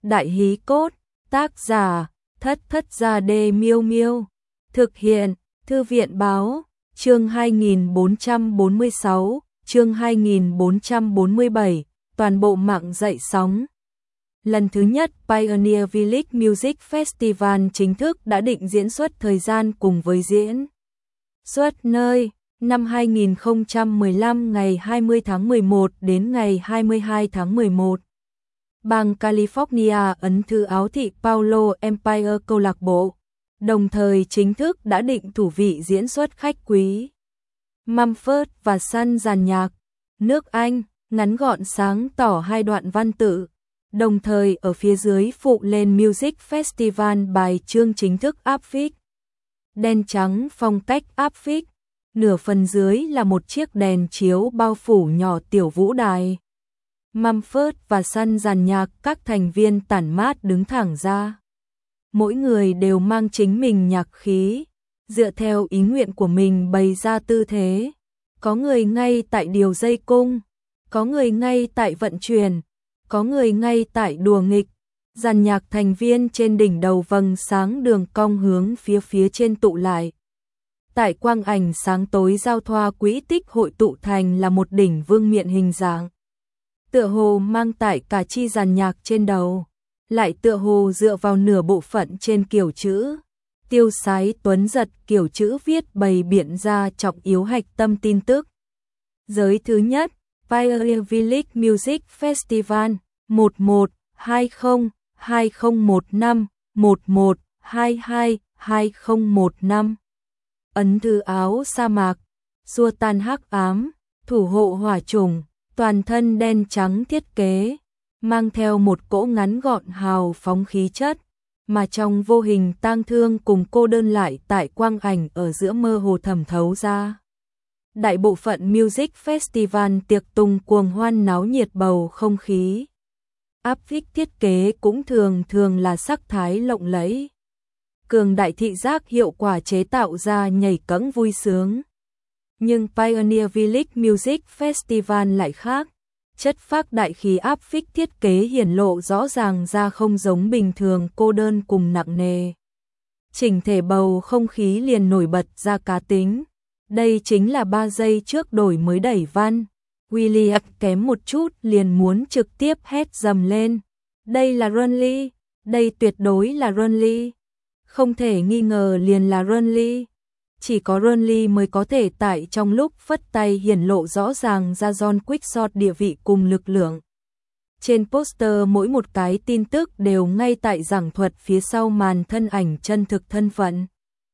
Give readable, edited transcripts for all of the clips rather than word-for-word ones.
Đại Hí Cốt, tác giả, Thất Thất Gia Đê Miêu Miêu, thực hiện, Thư viện báo, chương 2446, chương 2447, toàn bộ mạng dậy sóng. Lần thứ nhất, Pioneer Village Music Festival chính thức đã định diễn xuất thời gian cùng với diễn xuất nơi. Năm 2015 ngày 20 tháng 11 đến ngày 22 tháng 11. Bang California, ấn thư áo thị Paulo Empire câu lạc bộ, đồng thời chính thức đã định thủ vị diễn xuất khách quý. Mumford và Sons dàn nhạc, nước Anh, ngắn gọn sáng tỏ hai đoạn văn tự, đồng thời ở phía dưới phụ lên Music Festival bài chương chính thức áp phích. Đen trắng phong cách áp phích, nửa phần dưới là một chiếc đèn chiếu bao phủ nhỏ tiểu vũ đài. Mumford và Sons dàn nhạc, các thành viên tản mát đứng thẳng ra. Mỗi người đều mang chính mình nhạc khí, dựa theo ý nguyện của mình bày ra tư thế. Có người ngay tại điều dây cung, có người ngay tại vận chuyển, có người ngay tại đùa nghịch. Dàn nhạc thành viên trên đỉnh đầu vầng sáng đường cong hướng phía trên tụ lại. Tại quang ảnh sáng tối giao thoa quỹ tích hội tụ thành là một đỉnh vương miện hình dạng. Tựa hồ mang tại cả chi dàn nhạc trên đầu, lại tựa hồ dựa vào nửa bộ phận trên kiểu chữ. Tiêu sái tuấn giật kiểu chữ viết bày biện ra trọng yếu hạch tâm tin tức. Giới thứ nhất, Pioneer Village Music Festival, 11-20, 2015, 11-22, 2015. Ấn thư áo sa mạc, xua tan hắc ám, thủ hộ hỏa trùng, toàn thân đen trắng thiết kế, mang theo một cỗ ngắn gọn hào phóng khí chất, mà trong vô hình tang thương cùng cô đơn lại tại quang ảnh ở giữa mơ hồ thẩm thấu ra. Đại bộ phận Music Festival tiệc tùng cuồng hoan náo nhiệt bầu không khí. Áp phích thiết kế cũng thường là sắc thái lộng lẫy. Cường đại thị giác hiệu quả chế tạo ra nhảy cẫng vui sướng. Nhưng Pioneer Village Music Festival lại khác. Chất phác đại khí áp phích thiết kế hiển lộ rõ ràng ra không giống bình thường, cô đơn cùng nặng nề. Chỉnh thể bầu không khí liền nổi bật ra cá tính. Đây chính là 3 giây trước đổi mới đẩy văn. William kém một chút liền muốn trực tiếp hét dầm lên. Đây là Runly, đây tuyệt đối là Runly. Không thể nghi ngờ liền là Runly. Chỉ có Runly mới có thể tại trong lúc phất tay hiển lộ rõ ràng ra John Quickshot địa vị cùng lực lượng. Trên poster mỗi một cái tin tức đều ngay tại giảng thuật phía sau màn thân ảnh chân thực thân phận.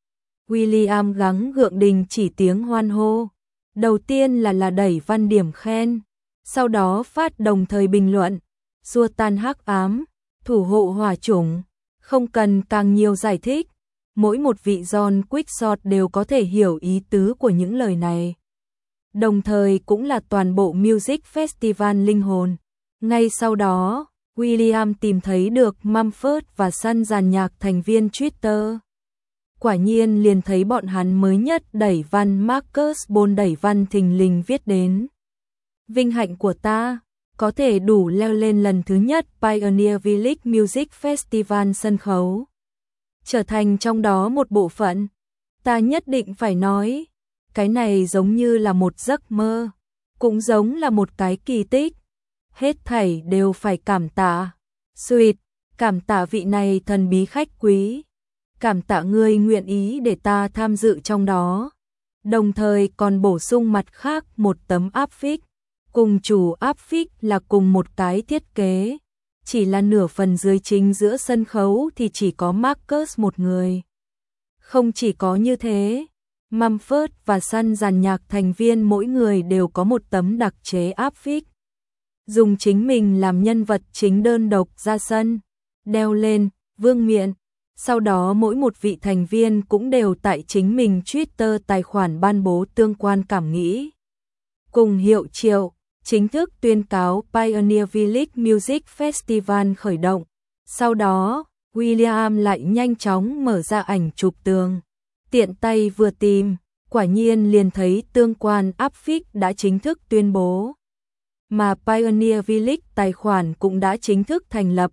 William gắng gượng đình chỉ tiếng hoan hô. Đầu tiên là đẩy văn điểm khen, sau đó phát đồng thời bình luận, xua tan hắc ám, thủ hộ hỏa chủng, không cần càng nhiều giải thích. Mỗi một vị John Quickshot đều có thể hiểu ý tứ của những lời này. Đồng thời cũng là toàn bộ Music Festival linh hồn. Ngay sau đó, William tìm thấy được Mumford và Sons dàn nhạc thành viên Twitter. Quả nhiên liền thấy bọn hắn mới nhất đẩy văn Marcus Ball đẩy văn thình lình viết đến. Vinh hạnh của ta, có thể đủ leo lên lần thứ nhất Pioneer Village Music Festival sân khấu. Trở thành trong đó một bộ phận. Ta nhất định phải nói, cái này giống như là một giấc mơ, cũng giống là một cái kỳ tích. Hết thảy đều phải cảm tạ. Sweet, cảm tạ vị này thần bí khách quý. Cảm tạ ngươi nguyện ý để ta tham dự trong đó. Đồng thời còn bổ sung mặt khác một tấm áp phích. Cùng chủ áp phích là cùng một cái thiết kế. Chỉ là nửa phần dưới chính giữa sân khấu thì chỉ có Marcus một người. Không chỉ có như thế, Mumford và Sons dàn nhạc thành viên mỗi người đều có một tấm đặc chế áp phích. Dùng chính mình làm nhân vật chính đơn độc ra sân, đeo lên, vương miện. Sau đó mỗi một vị thành viên cũng đều tại chính mình Twitter tài khoản ban bố tương quan cảm nghĩ. Cùng hiệu triệu, chính thức tuyên cáo Pioneer Village Music Festival khởi động. Sau đó, William lại nhanh chóng mở ra ảnh chụp tường. Tiện tay vừa tìm, quả nhiên liền thấy tương quan áp phích đã chính thức tuyên bố. Mà Pioneer Village tài khoản cũng đã chính thức thành lập.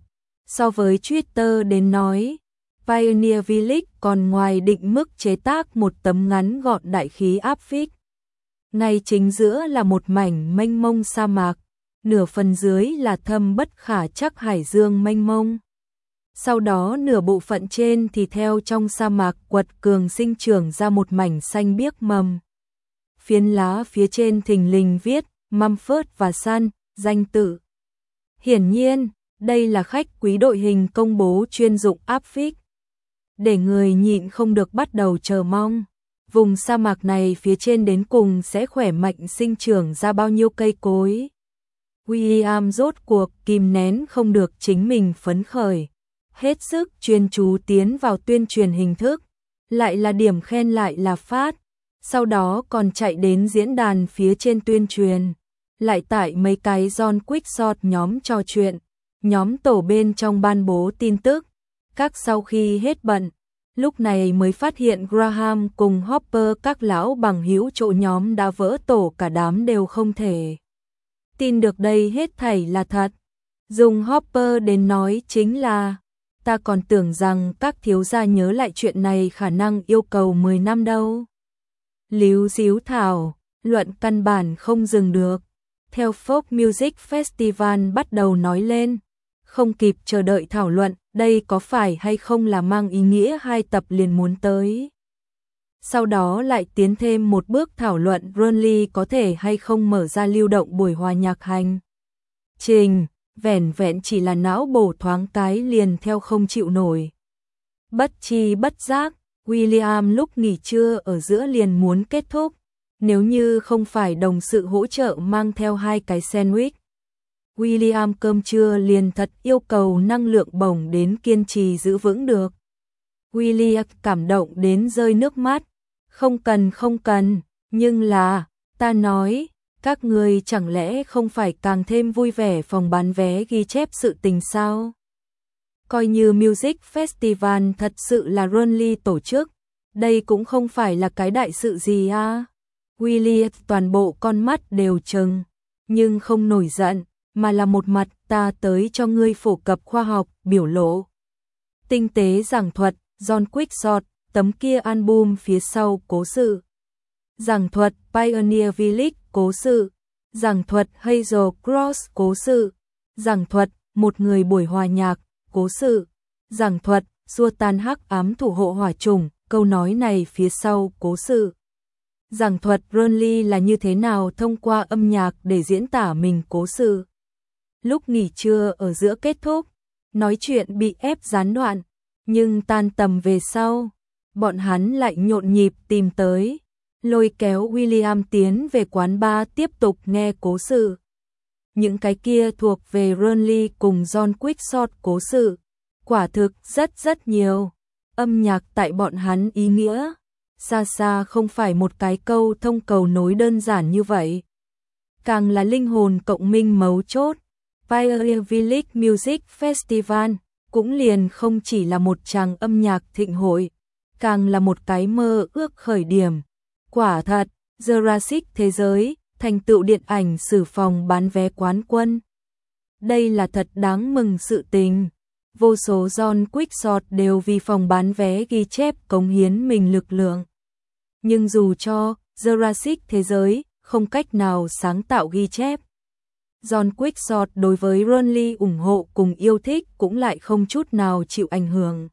So với Twitter đến nói, Pioneer Village còn ngoài định mức chế tác một tấm ngắn gọn đại khí áp phích. Ngay chính giữa là một mảnh mênh mông sa mạc, nửa phần dưới là thâm bất khả trắc hải dương mênh mông. Sau đó nửa bộ phận trên thì theo trong sa mạc quật cường sinh trưởng ra một mảnh xanh biếc mầm. Phiến lá phía trên thình lình viết Mumford và Son, danh tự. Hiển nhiên, đây là khách quý đội hình công bố chuyên dụng áp phích. Để người nhịn không được bắt đầu chờ mong. Vùng sa mạc này phía trên đến cùng sẽ khỏe mạnh sinh trưởng ra bao nhiêu cây cối. William rốt cuộc kìm nén không được chính mình phấn khởi. Hết sức chuyên chú tiến vào tuyên truyền hình thức. Lại là điểm khen lại là phát. Sau đó còn chạy đến diễn đàn phía trên tuyên truyền. Lại tải mấy cái John Quickshot nhóm trò chuyện. Nhóm tổ bên trong ban bố tin tức. Các sau khi hết bận, lúc này mới phát hiện Graham cùng Hopper các lão bằng hữu chỗ nhóm đã vỡ tổ, cả đám đều không thể tin được đây hết thảy là thật. Dùng Hopper đến nói chính là, ta còn tưởng rằng các thiếu gia nhớ lại chuyện này khả năng yêu cầu 10 năm đâu. Líu díu thảo, luận căn bản không dừng được. Theo Folk Music Festival bắt đầu nói lên, không kịp chờ đợi thảo luận, đây có phải hay không là mang ý nghĩa 2 tập liền muốn tới. Sau đó lại tiến thêm một bước thảo luận Burnley có thể hay không mở ra lưu động buổi hòa nhạc hành trình, vẻn vẹn chỉ là não bổ thoáng cái liền theo không chịu nổi. Bất chi bất giác, William lúc nghỉ trưa ở giữa liền muốn kết thúc, nếu như không phải đồng sự hỗ trợ mang theo 2 cái sandwich. William cơm trưa liền thật yêu cầu năng lượng bổng đến kiên trì giữ vững được. William cảm động đến rơi nước mắt. Không cần, nhưng là, ta nói, các người chẳng lẽ không phải càng thêm vui vẻ phòng bán vé ghi chép sự tình sao? Coi như Music Festival thật sự là Burnley tổ chức, đây cũng không phải là cái đại sự gì à? William toàn bộ con mắt đều trừng, nhưng không nổi giận, mà là một mặt ta tới cho ngươi phổ cập khoa học, biểu lộ. Tinh tế giảng thuật, John Quickshot, tấm kia album phía sau cố sự. Giảng thuật Pioneer Village cố sự. Giảng thuật Hazel Cross cố sự. Giảng thuật một người buổi hòa nhạc cố sự. Giảng thuật xua tan hắc ám thủ hộ hỏa trùng, câu nói này phía sau cố sự. Giảng thuật Burnley là như thế nào thông qua âm nhạc để diễn tả mình cố sự. Lúc nghỉ trưa ở giữa kết thúc, nói chuyện bị ép gián đoạn, nhưng tan tầm về sau, bọn hắn lại nhộn nhịp tìm tới, lôi kéo William tiến về quán bar tiếp tục nghe cố sự. Những cái kia thuộc về Burnley cùng John Quickshot cố sự, quả thực rất nhiều. Âm nhạc tại bọn hắn ý nghĩa, xa xa không phải một cái câu thông cầu nối đơn giản như vậy. Càng là linh hồn cộng minh mấu chốt, Pioneer Village Music Festival cũng liền không chỉ là một tràng âm nhạc thịnh hội, càng là một cái mơ ước khởi điểm. Quả thật, Jurassic thế giới, thành tựu điện ảnh sử phòng bán vé quán quân. Đây là thật đáng mừng sự tình. Vô số John Quickshot đều vì phòng bán vé ghi chép cống hiến mình lực lượng. Nhưng dù cho Jurassic thế giới không cách nào sáng tạo ghi chép, John Quickshot đối với Burnley ủng hộ cùng yêu thích cũng lại không chút nào chịu ảnh hưởng.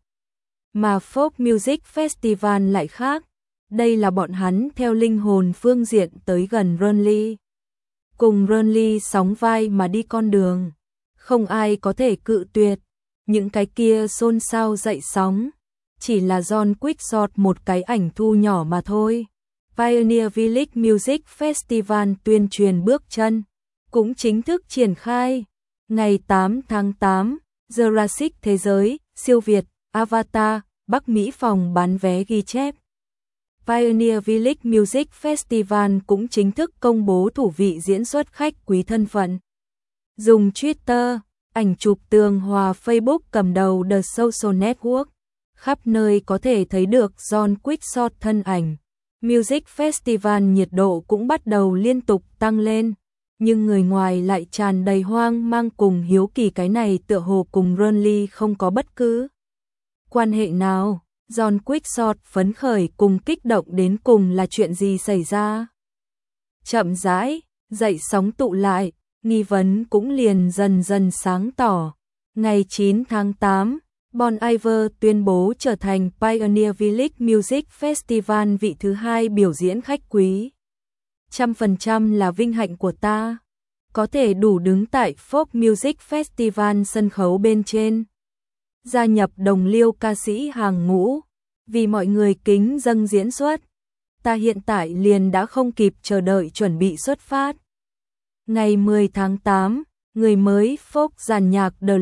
Mà Folk Music Festival lại khác, đây là bọn hắn theo linh hồn phương diện tới gần Burnley. Cùng Burnley sóng vai mà đi con đường, không ai có thể cự tuyệt. Những cái kia xôn xao dậy sóng, chỉ là John Quickshot một cái ảnh thu nhỏ mà thôi. Pioneer Village Music Festival tuyên truyền bước chân cũng chính thức triển khai. Ngày 8 tháng 8, Jurassic thế giới, siêu Việt, Avatar, Bắc Mỹ phòng bán vé ghi chép. Pioneer Village Music Festival cũng chính thức công bố thủ vị diễn xuất khách quý thân phận. Dùng Twitter, ảnh chụp tường hòa Facebook cầm đầu The Social Network, khắp nơi có thể thấy được John Quickshot thân ảnh. Music Festival nhiệt độ cũng bắt đầu liên tục tăng lên. nhưng người ngoài lại tràn đầy hoang mang cùng hiếu kỳ, cái này tựa hồ cùng Ronly không có bất cứ quan hệ nào. John Quixote phấn khởi cùng kích động đến cùng là chuyện gì xảy ra? Chậm rãi, dậy sóng tụ lại, nghi vấn cũng liền dần dần sáng tỏ. Ngày 9 tháng 8, Bon Iver tuyên bố trở thành Pioneer Village Music Festival vị thứ 2 biểu diễn khách quý. 100% là vinh hạnh của ta, có thể đủ đứng tại Folk Music Festival sân khấu bên trên. Gia nhập đồng liêu ca sĩ hàng ngũ, vì mọi người kính dâng diễn xuất. Ta hiện tại liền đã không kịp chờ đợi chuẩn bị xuất phát. Ngày 10 tháng 8, người mới folk dàn nhạc The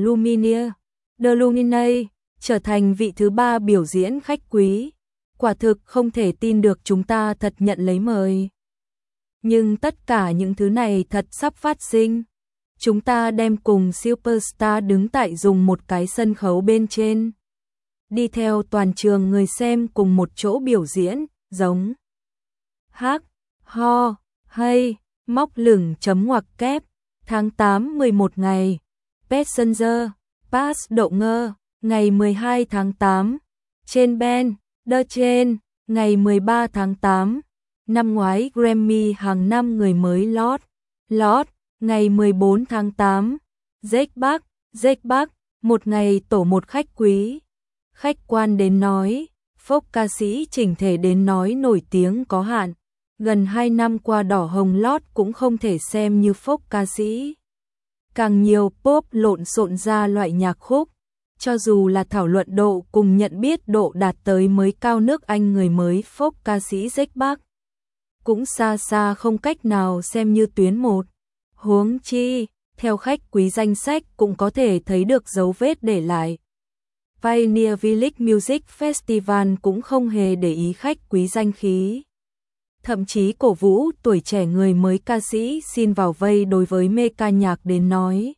Luminae trở thành vị thứ 3 biểu diễn khách quý. Quả thực không thể tin được chúng ta thật nhận lấy mời. Nhưng tất cả những thứ này thật sắp phát sinh. Chúng ta đem cùng superstar đứng tại dùng một cái sân khấu bên trên. Đi theo toàn trường người xem cùng một chỗ biểu diễn, giống hát, ho, hay, móc lửng chấm ngoặc kép. Tháng 8 11 ngày, Passenger, Pass Độ Ngơ, ngày 12 tháng 8, trên Ben, The Trên, ngày 13 tháng 8, năm ngoái Grammy hàng năm người mới Lord, ngày 14 tháng 8, Jack Bắc, một ngày tổ một khách quý. Khách quan đến nói, folk ca sĩ chỉnh thể đến nói nổi tiếng có hạn. Gần 2 năm qua đỏ hồng lót cũng không thể xem như folk ca sĩ. Càng nhiều pop lộn xộn ra loại nhạc khúc. Cho dù là thảo luận độ cùng nhận biết độ đạt tới mới cao nước Anh, người mới folk ca sĩ Jack Bắc cũng xa xa không cách nào xem như tuyến một. Huống chi, theo khách quý danh sách cũng có thể thấy được dấu vết để lại. Pioneer Village Music Festival cũng không hề để ý khách quý danh khí. Thậm chí cổ vũ tuổi trẻ người mới ca sĩ xin vào vây. Đối với mê ca nhạc đến nói,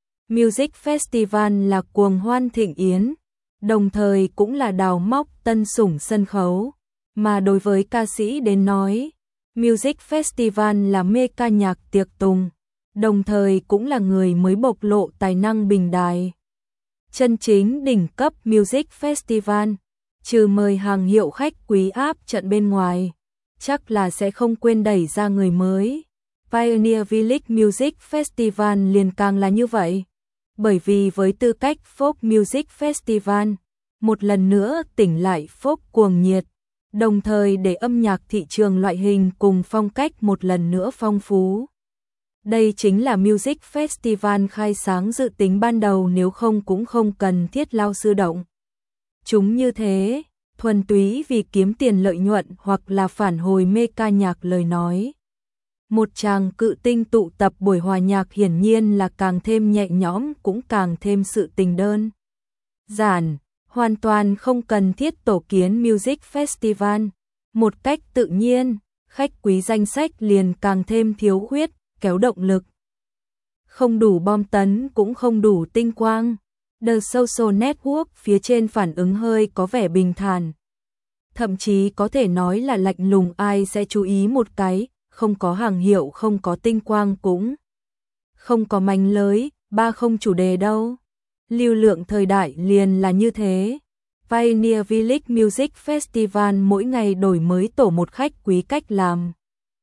Music Festival là cuồng hoan thịnh yến, đồng thời cũng là đào móc tân sủng sân khấu. Mà đối với ca sĩ đến nói, Music Festival là mê ca nhạc tiệc tùng, đồng thời cũng là người mới bộc lộ tài năng bình đài. Chân chính đỉnh cấp Music Festival, trừ mời hàng hiệu khách quý áp trận bên ngoài, chắc là sẽ không quên đẩy ra người mới. Pioneer Village Music Festival liền càng là như vậy. Bởi vì với tư cách Folk Music Festival, một lần nữa tỉnh lại folk cuồng nhiệt, đồng thời để âm nhạc thị trường loại hình cùng phong cách một lần nữa phong phú. Đây chính là Music Festival khai sáng dự tính ban đầu, nếu không cũng không cần thiết lao sư động. Chúng như thế, thuần túy vì kiếm tiền lợi nhuận hoặc là phản hồi mê ca nhạc lời nói. Một chàng cự tinh tụ tập buổi hòa nhạc hiển nhiên là càng thêm nhẹ nhõm, cũng càng thêm sự tình đơn giản, hoàn toàn không cần thiết tổ kiến Music Festival. Một cách tự nhiên, khách quý danh sách liền càng thêm thiếu khuyết, kéo động lực. Không đủ bom tấn cũng không đủ tinh quang. The Social Network phía trên phản ứng hơi có vẻ bình thản. Thậm chí có thể nói là lạnh lùng, ai sẽ chú ý một cái, không có hàng hiệu, không có tinh quang, cũng không có mánh lới, ba không chủ đề đâu. Lưu lượng thời đại liền là như thế. Pioneer Village Music Festival mỗi ngày đổi mới tổ một khách quý, cách làm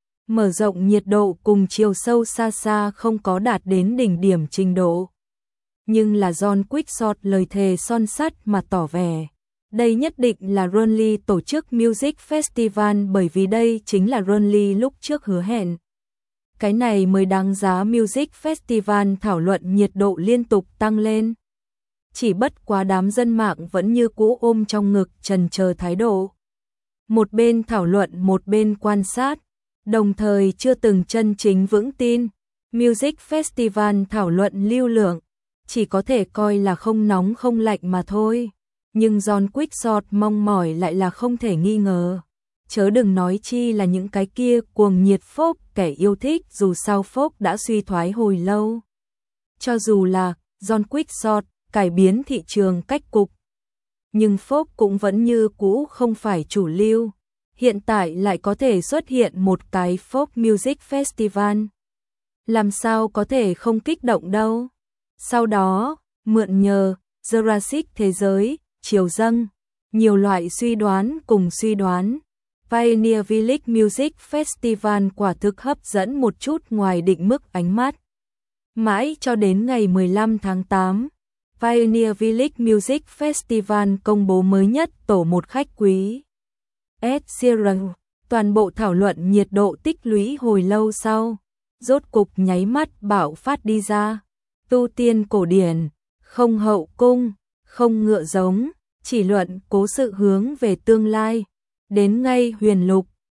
mở rộng nhiệt độ cùng chiều sâu xa xa không có đạt đến đỉnh điểm trình độ. Nhưng là John Quixote lời thề son sắt mà tỏ vẻ. Đây nhất định là Ronly tổ chức Music Festival, bởi vì đây chính là Ronly lúc trước hứa hẹn. Cái này mới đáng giá Music Festival thảo luận nhiệt độ liên tục tăng lên. Chỉ bất quá đám dân mạng vẫn như cũ ôm trong ngực trần chờ thái độ. Một bên thảo luận một bên quan sát, đồng thời chưa từng chân chính vững tin. Music Festival thảo luận lưu lượng, chỉ có thể coi là không nóng không lạnh mà thôi. Nhưng John Quixote mong mỏi lại là không thể nghi ngờ. Chớ đừng nói chi là những cái kia cuồng nhiệt folk, kẻ yêu thích, dù sao folk đã suy thoái hồi lâu. Cho dù là John Quixote cải biến thị trường cách cục, nhưng folk cũng vẫn như cũ không phải chủ lưu. Hiện tại lại có thể xuất hiện một cái folk music festival. Làm sao có thể không kích động đâu. Sau đó, mượn nhờ Jurassic thế giới, chiều dâng, nhiều loại suy đoán cùng suy đoán. Pioneer Village Music Festival quả thực hấp dẫn một chút ngoài định mức ánh mắt. Mãi cho đến ngày 15 tháng 8, Pioneer Village Music Festival công bố mới nhất tổ một khách quý. Ed Sheeran, toàn bộ thảo luận nhiệt độ tích lũy hồi lâu sau, rốt cục nháy mắt bạo phát đi ra. Tu tiên cổ điển, không hậu cung, không ngựa giống, chỉ luận cố sự hướng về tương lai. Đến ngay huyền lục,